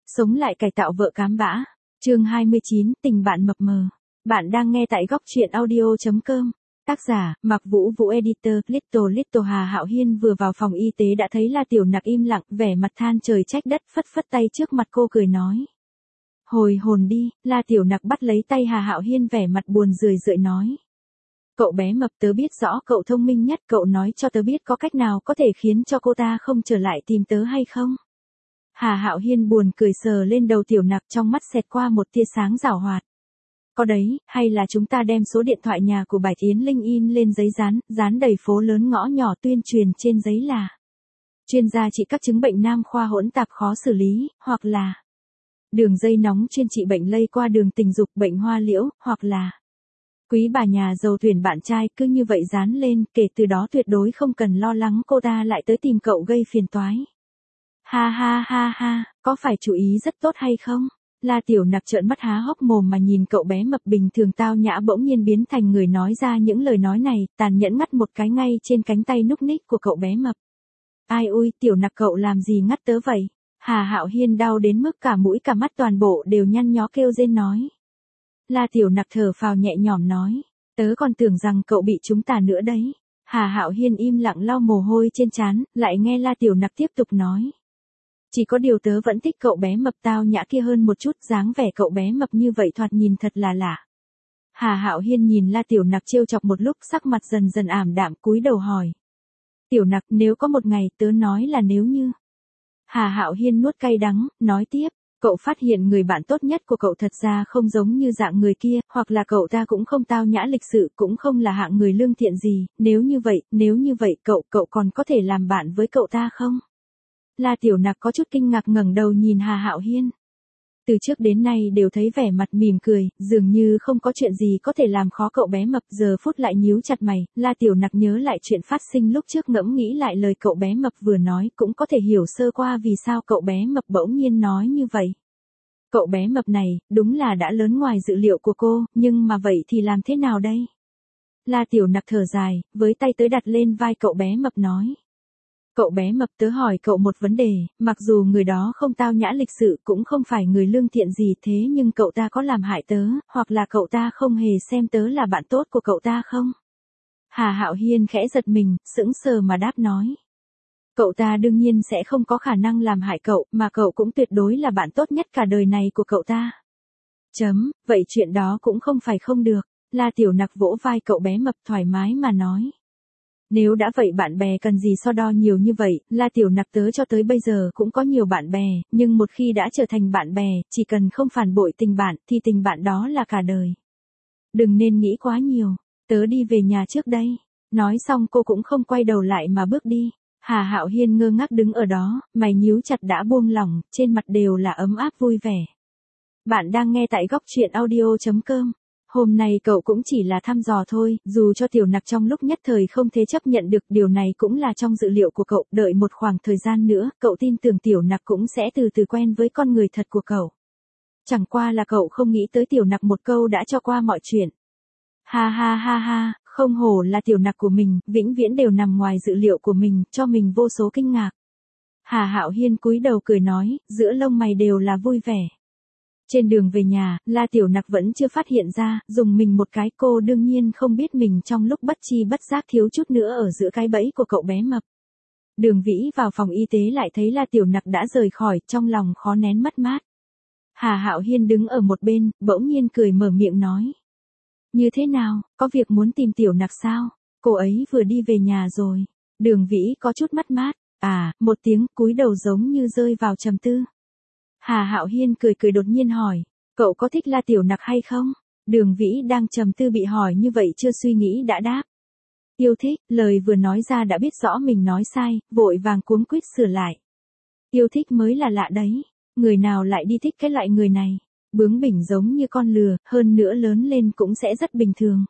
Sống lại cải tạo vợ cám bã. Chương 29, tình bạn mập mờ. Bạn đang nghe tại góc truyện audio.com. Tác giả, Mạc Vũ Vũ Editor, Little Hà Hạo Hiên vừa vào phòng y tế đã thấy La Tiểu Nặc im lặng, vẻ mặt than trời trách đất, phất phất tay trước mặt cô cười nói. Hồi hồn đi, La Tiểu Nặc bắt lấy tay Hà Hạo Hiên vẻ mặt buồn rười rượi nói. Cậu bé mập, tớ biết rõ cậu thông minh nhất, cậu nói cho tớ biết có cách nào có thể khiến cho cô ta không trở lại tìm tớ hay không? Hà Hạo Hiên buồn cười sờ lên đầu Tiểu Nặc, trong mắt xẹt qua một tia sáng giảo hoạt. Có đấy, hay là chúng ta đem số điện thoại nhà của Bạch Yến Linh in lên giấy dán đầy phố lớn ngõ nhỏ, tuyên truyền trên giấy là chuyên gia trị các chứng bệnh nam khoa hỗn tạp khó xử lý, hoặc là đường dây nóng chuyên trị bệnh lây qua đường tình dục, bệnh hoa liễu, hoặc là quý bà nhà giàu tuyển bạn trai. Cứ như vậy dán lên, kể từ đó tuyệt đối không cần lo lắng cô ta lại tới tìm cậu gây phiền toái. Ha ha ha ha, có phải chú ý rất tốt hay không? La Tiểu Nặc trợn mắt há hốc mồm mà nhìn cậu bé mập bình thường tao nhã bỗng nhiên biến thành người nói ra những lời nói này, tàn nhẫn ngắt một cái ngay trên cánh tay núc ních của cậu bé mập. Ai ui, Tiểu Nặc cậu làm gì ngắt tớ vậy? Hà Hạo Hiên đau đến mức cả mũi cả mắt toàn bộ đều nhăn nhó kêu rên nói. La Tiểu Nặc thở phào nhẹ nhõm nói, tớ còn tưởng rằng cậu bị chúng ta nữa đấy. Hà Hạo Hiên im lặng lau mồ hôi trên trán, lại nghe La Tiểu Nặc tiếp tục nói. Chỉ có điều tớ vẫn thích cậu bé mập tao nhã kia hơn một chút, dáng vẻ cậu bé mập như vậy thoạt nhìn thật là lạ. Hà Hạo Hiên nhìn La Tiểu Nặc trêu chọc một lúc, sắc mặt dần dần ảm đạm, cúi đầu hỏi. Tiểu Nặc, nếu có một ngày, tớ nói là nếu như. Hà Hạo Hiên nuốt cay đắng, nói tiếp, cậu phát hiện người bạn tốt nhất của cậu thật ra không giống như dạng người kia, hoặc là cậu ta cũng không tao nhã lịch sự, cũng không là hạng người lương thiện gì, nếu như vậy, cậu còn có thể làm bạn với cậu ta không? La Tiểu Nặc có chút kinh ngạc ngẩng đầu nhìn Hà Hạo Hiên. Từ trước đến nay đều thấy vẻ mặt mỉm cười, dường như không có chuyện gì có thể làm khó cậu bé mập, giờ phút lại nhíu chặt mày. La Tiểu Nặc nhớ lại chuyện phát sinh lúc trước, ngẫm nghĩ lại lời cậu bé mập vừa nói, cũng có thể hiểu sơ qua vì sao cậu bé mập bỗng nhiên nói như vậy. Cậu bé mập này, đúng là đã lớn ngoài dự liệu của cô, nhưng mà vậy thì làm thế nào đây? La Tiểu Nặc thở dài, với tay tới đặt lên vai cậu bé mập nói. Cậu bé mập, tớ hỏi cậu một vấn đề, mặc dù người đó không tao nhã lịch sự, cũng không phải người lương thiện gì, thế nhưng cậu ta có làm hại tớ, hoặc là cậu ta không hề xem tớ là bạn tốt của cậu ta không? Hà Hạo Hiên khẽ giật mình, sững sờ mà đáp nói. Cậu ta đương nhiên sẽ không có khả năng làm hại cậu, mà cậu cũng tuyệt đối là bạn tốt nhất cả đời này của cậu ta. Vậy chuyện đó cũng không phải không được. La Tiểu Nặc vỗ vai cậu bé mập thoải mái mà nói. Nếu đã vậy bạn bè cần gì so đo nhiều như vậy, La Tiểu Nặc tớ cho tới bây giờ cũng có nhiều bạn bè, nhưng một khi đã trở thành bạn bè, chỉ cần không phản bội tình bạn, thì tình bạn đó là cả đời. Đừng nên nghĩ quá nhiều, tớ đi về nhà trước đây. Nói xong cô cũng không quay đầu lại mà bước đi. Hà Hạo Hiên ngơ ngác đứng ở đó, mày nhíu chặt đã buông lỏng, trên mặt đều là ấm áp vui vẻ. Bạn đang nghe tại góc truyện audio.com. Hôm nay cậu cũng chỉ là thăm dò thôi, dù cho Tiểu Nặc trong lúc nhất thời không thể chấp nhận được, điều này cũng là trong dự liệu của cậu, đợi một khoảng thời gian nữa, cậu tin tưởng Tiểu Nặc cũng sẽ từ từ quen với con người thật của cậu. Chẳng qua là cậu không nghĩ tới Tiểu Nặc một câu đã cho qua mọi chuyện. Ha ha ha ha, không hổ là Tiểu Nặc của mình, vĩnh viễn đều nằm ngoài dự liệu của mình, cho mình vô số kinh ngạc. Hà Hạo Hiên cúi đầu cười nói, giữa lông mày đều là vui vẻ. Trên đường về nhà, La Tiểu Nặc vẫn chưa phát hiện ra, dùng mình một cái, cô đương nhiên không biết mình trong lúc bất chi bất giác thiếu chút nữa ở giữa cái bẫy của cậu bé mập. Đường Vĩ vào phòng y tế lại thấy La Tiểu Nặc đã rời khỏi, trong lòng khó nén mất mát. Hà Hạo Hiên đứng ở một bên, bỗng nhiên cười mở miệng nói. Như thế nào, có việc muốn tìm Tiểu Nặc sao? Cô ấy vừa đi về nhà rồi. Đường Vĩ có chút mất mát. Một tiếng, cúi đầu giống như rơi vào trầm tư. Hà Hạo Hiên cười đột nhiên hỏi, cậu có thích La Tiểu Nặc hay không? Đường Vĩ đang trầm tư bị hỏi như vậy chưa suy nghĩ đã đáp. Yêu thích, lời vừa nói ra đã biết rõ mình nói sai, vội vàng cuống quýt sửa lại. Yêu thích mới là lạ đấy, người nào lại đi thích cái loại người này? Bướng bỉnh giống như con lừa, hơn nữa lớn lên cũng sẽ rất bình thường.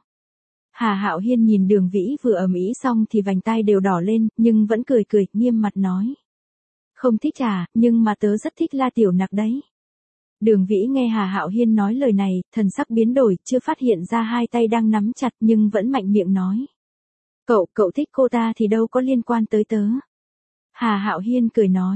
Hà Hạo Hiên nhìn Đường Vĩ vừa ầm ĩ xong thì vành tai đều đỏ lên, nhưng vẫn cười, nghiêm mặt nói. Không thích nhưng mà tớ rất thích La Tiểu Nặc đấy. Đường Vĩ nghe Hà Hạo Hiên nói lời này, thần sắc biến đổi, chưa phát hiện ra hai tay đang nắm chặt nhưng vẫn mạnh miệng nói. Cậu thích cô ta thì đâu có liên quan tới tớ. Hà Hạo Hiên cười nói.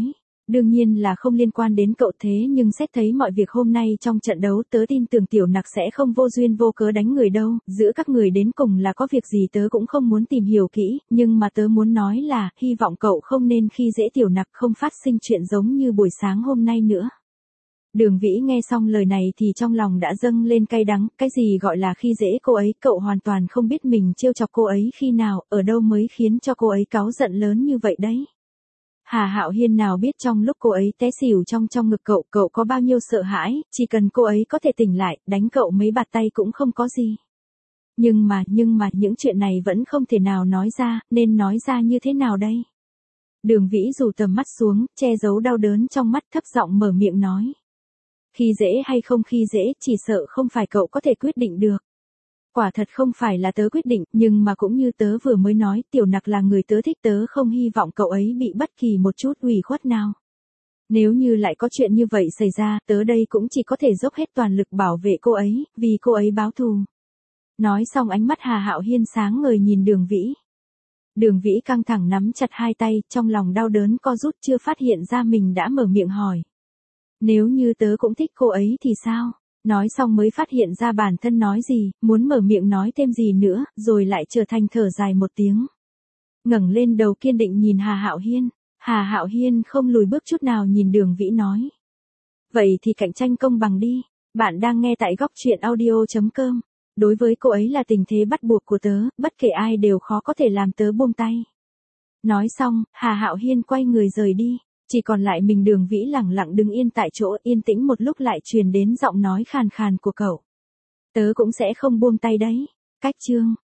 Đương nhiên là không liên quan đến cậu thế nhưng xét thấy mọi việc hôm nay trong trận đấu tớ tin tưởng tiểu nặc sẽ không vô duyên vô cớ đánh người đâu, giữa các người đến cùng là có việc gì tớ cũng không muốn tìm hiểu kỹ, nhưng mà tớ muốn nói là, hy vọng cậu không nên khi dễ tiểu nặc không phát sinh chuyện giống như buổi sáng hôm nay nữa. Đường Vĩ nghe xong lời này thì trong lòng đã dâng lên cay đắng, cái gì gọi là khi dễ cô ấy, cậu hoàn toàn không biết mình trêu chọc cô ấy khi nào, ở đâu mới khiến cho cô ấy cáu giận lớn như vậy đấy. Hà Hạo Hiên nào biết trong lúc cô ấy té xỉu trong ngực cậu, cậu có bao nhiêu sợ hãi, chỉ cần cô ấy có thể tỉnh lại, đánh cậu mấy bạt tay cũng không có gì. Nhưng mà những chuyện này vẫn không thể nào nói ra, nên nói ra như thế nào đây? Đường Vĩ rủ tầm mắt xuống, che giấu đau đớn trong mắt, thấp giọng mở miệng nói. Khi dễ hay không khi dễ, chỉ sợ không phải cậu có thể quyết định được. Quả thật không phải là tớ quyết định, nhưng mà cũng như tớ vừa mới nói, tiểu nặc là người tớ thích, tớ không hy vọng cậu ấy bị bất kỳ một chút ủy khuất nào. Nếu như lại có chuyện như vậy xảy ra, tớ đây cũng chỉ có thể dốc hết toàn lực bảo vệ cô ấy, vì cô ấy báo thù. Nói xong ánh mắt Hà Hạo Hiên sáng ngời nhìn Đường Vĩ. Đường Vĩ căng thẳng nắm chặt hai tay, trong lòng đau đớn co rút, chưa phát hiện ra mình đã mở miệng hỏi. Nếu như tớ cũng thích cô ấy thì sao? Nói xong mới phát hiện ra bản thân nói gì, muốn mở miệng nói thêm gì nữa, rồi lại trở thành thở dài một tiếng. Ngẩng lên đầu kiên định nhìn Hà Hạo Hiên. Hà Hạo Hiên không lùi bước chút nào nhìn Đường Vĩ nói. Vậy thì cạnh tranh công bằng đi. Bạn đang nghe tại góc truyện audio.com. Đối với cô ấy là tình thế bắt buộc của tớ, bất kể ai đều khó có thể làm tớ buông tay. Nói xong, Hà Hạo Hiên quay người rời đi. Chỉ còn lại mình Đường Vĩ lẳng lặng đứng yên tại chỗ, yên tĩnh một lúc lại truyền đến giọng nói khàn khàn của cậu. Tớ cũng sẽ không buông tay đấy. Cách chương.